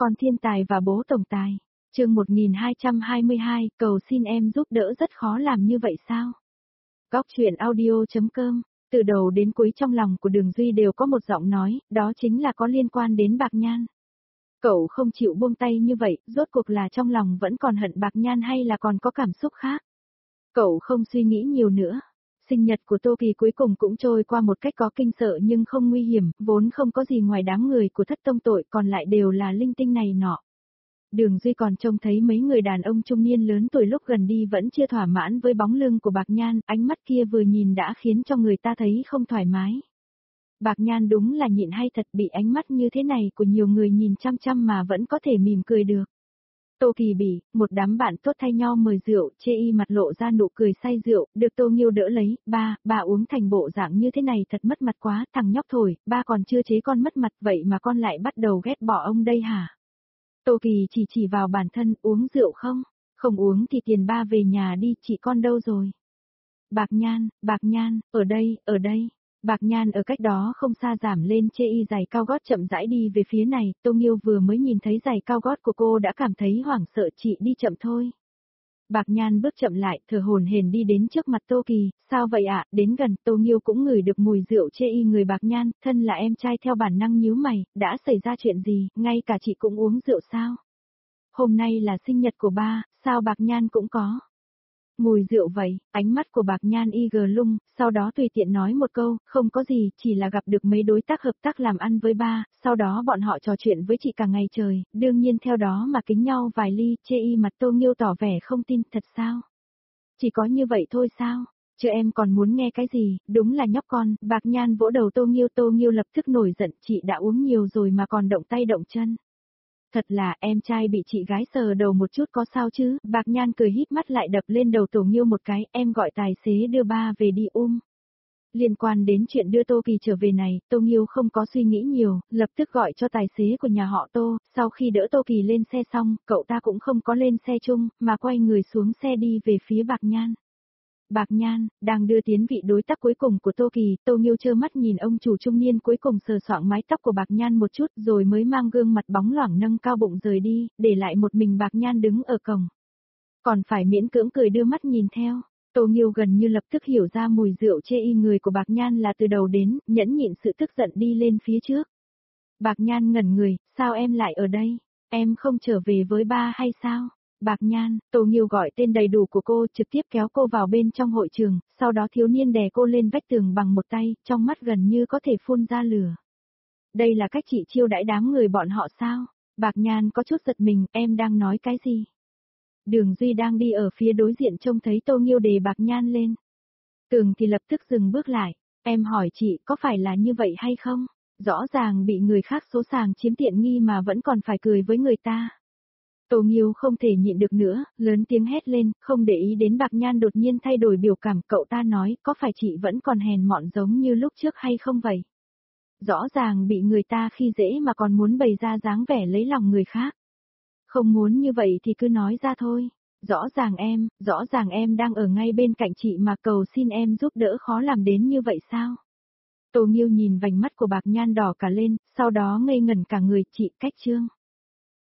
Con thiên tài và bố tổng tài. Chương 1222, cầu xin em giúp đỡ rất khó làm như vậy sao? Góc truyện audio.com. Từ đầu đến cuối trong lòng của Đường Duy đều có một giọng nói, đó chính là có liên quan đến Bạc Nhan. Cậu không chịu buông tay như vậy, rốt cuộc là trong lòng vẫn còn hận Bạc Nhan hay là còn có cảm xúc khác? Cậu không suy nghĩ nhiều nữa. Sinh nhật của Tô Kỳ cuối cùng cũng trôi qua một cách có kinh sợ nhưng không nguy hiểm, vốn không có gì ngoài đám người của thất tông tội, còn lại đều là linh tinh này nọ. Đường Duy còn trông thấy mấy người đàn ông trung niên lớn tuổi lúc gần đi vẫn chưa thỏa mãn với bóng lưng của Bạc Nhan, ánh mắt kia vừa nhìn đã khiến cho người ta thấy không thoải mái. Bạc Nhan đúng là nhịn hay thật, bị ánh mắt như thế này của nhiều người nhìn chăm chăm mà vẫn có thể mỉm cười được. Tô Kỳ bỉ, một đám bạn tốt thay nhau mời rượu, chê y mặt lộ ra nụ cười say rượu, được Tô Nghiêu đỡ lấy, ba uống thành bộ dạng như thế này thật mất mặt quá, thằng nhóc thổi, ba còn chưa chế con mất mặt vậy mà con lại bắt đầu ghét bỏ ông đây hả? Tô Kỳ chỉ vào bản thân, uống rượu không? Không uống thì tiền ba về nhà đi, chị con đâu rồi? Bạc Nhan, ở đây. Bạc Nhan ở cách đó không xa giảm lên chê y giày cao gót chậm rãi đi về phía này, Tô Nghiêu vừa mới nhìn thấy giày cao gót của cô đã cảm thấy hoảng sợ, chị đi chậm thôi. Bạc Nhan bước chậm lại, thở hổn hển đi đến trước mặt Tô Kỳ, sao vậy ạ? Đến gần, Tô Nghiêu cũng ngửi được mùi rượu chê y người Bạc Nhan, thân là em trai theo bản năng nhíu mày, đã xảy ra chuyện gì, ngay cả chị cũng uống rượu sao? Hôm nay là sinh nhật của ba, sao Bạc Nhan cũng có? Mùi rượu vậy, ánh mắt của Bạc Nhan y gờ lung, sau đó tùy tiện nói một câu, không có gì, chỉ là gặp được mấy đối tác hợp tác làm ăn với ba, sau đó bọn họ trò chuyện với chị cả ngày trời, đương nhiên theo đó mà kính nhau vài ly, chê y mặt Tô Nghiêu tỏ vẻ không tin, thật sao? Chỉ có như vậy thôi sao? Chứ em còn muốn nghe cái gì, đúng là nhóc con, Bạc Nhan vỗ đầu Tô Nghiêu lập tức nổi giận, chị đã uống nhiều rồi mà còn động tay động chân. Thật là em trai bị chị gái sờ đầu một chút có sao chứ, Bạc Nhan cười híp mắt lại đập lên đầu Tô Nghiêu một cái, em gọi tài xế đưa ba về đi Liên quan đến chuyện đưa Tô Kỳ trở về này, Tô Nghiêu không có suy nghĩ nhiều, lập tức gọi cho tài xế của nhà họ Tô, sau khi đỡ Tô Kỳ lên xe xong, cậu ta cũng không có lên xe chung, mà quay người xuống xe đi về phía Bạc Nhan. Bạc Nhan, đang đưa tiến vị đối tác cuối cùng của Tô Kỳ, Tô Nghiêu trơ mắt nhìn ông chủ trung niên cuối cùng sờ soạng mái tóc của Bạc Nhan một chút rồi mới mang gương mặt bóng loảng nâng cao bụng rời đi, để lại một mình Bạc Nhan đứng ở cổng. Còn phải miễn cưỡng cười đưa mắt nhìn theo, Tô Nghiêu gần như lập tức hiểu ra mùi rượu chê y người của Bạc Nhan là từ đầu đến, nhẫn nhịn sự tức giận đi lên phía trước. Bạc Nhan ngẩn người, sao em lại ở đây? Em không trở về với ba hay sao? Bạc Nhan, Tô Nghiêu gọi tên đầy đủ của cô, trực tiếp kéo cô vào bên trong hội trường, sau đó thiếu niên đè cô lên vách tường bằng một tay, trong mắt gần như có thể phun ra lửa. Đây là cách chị chiêu đãi đám người bọn họ sao? Bạc Nhan có chút giật mình, em đang nói cái gì? Đường Duy đang đi ở phía đối diện trông thấy Tô Nghiêu đè Bạc Nhan lên. Tường thì lập tức dừng bước lại, em hỏi chị có phải là như vậy hay không? Rõ ràng bị người khác số sàng chiếm tiện nghi mà vẫn còn phải cười với người ta. Tô Nghiêu không thể nhịn được nữa, lớn tiếng hét lên, không để ý đến Bạc Nhan đột nhiên thay đổi biểu cảm, cậu ta nói, có phải chị vẫn còn hèn mọn giống như lúc trước hay không vậy? Rõ ràng bị người ta khi dễ mà còn muốn bày ra dáng vẻ lấy lòng người khác. Không muốn như vậy thì cứ nói ra thôi. Rõ ràng em đang ở ngay bên cạnh chị mà cầu xin em giúp đỡ khó làm đến như vậy sao? Tô Nghiêu nhìn vành mắt của Bạc Nhan đỏ cả lên, sau đó ngây ngẩn cả người, chị cách trương.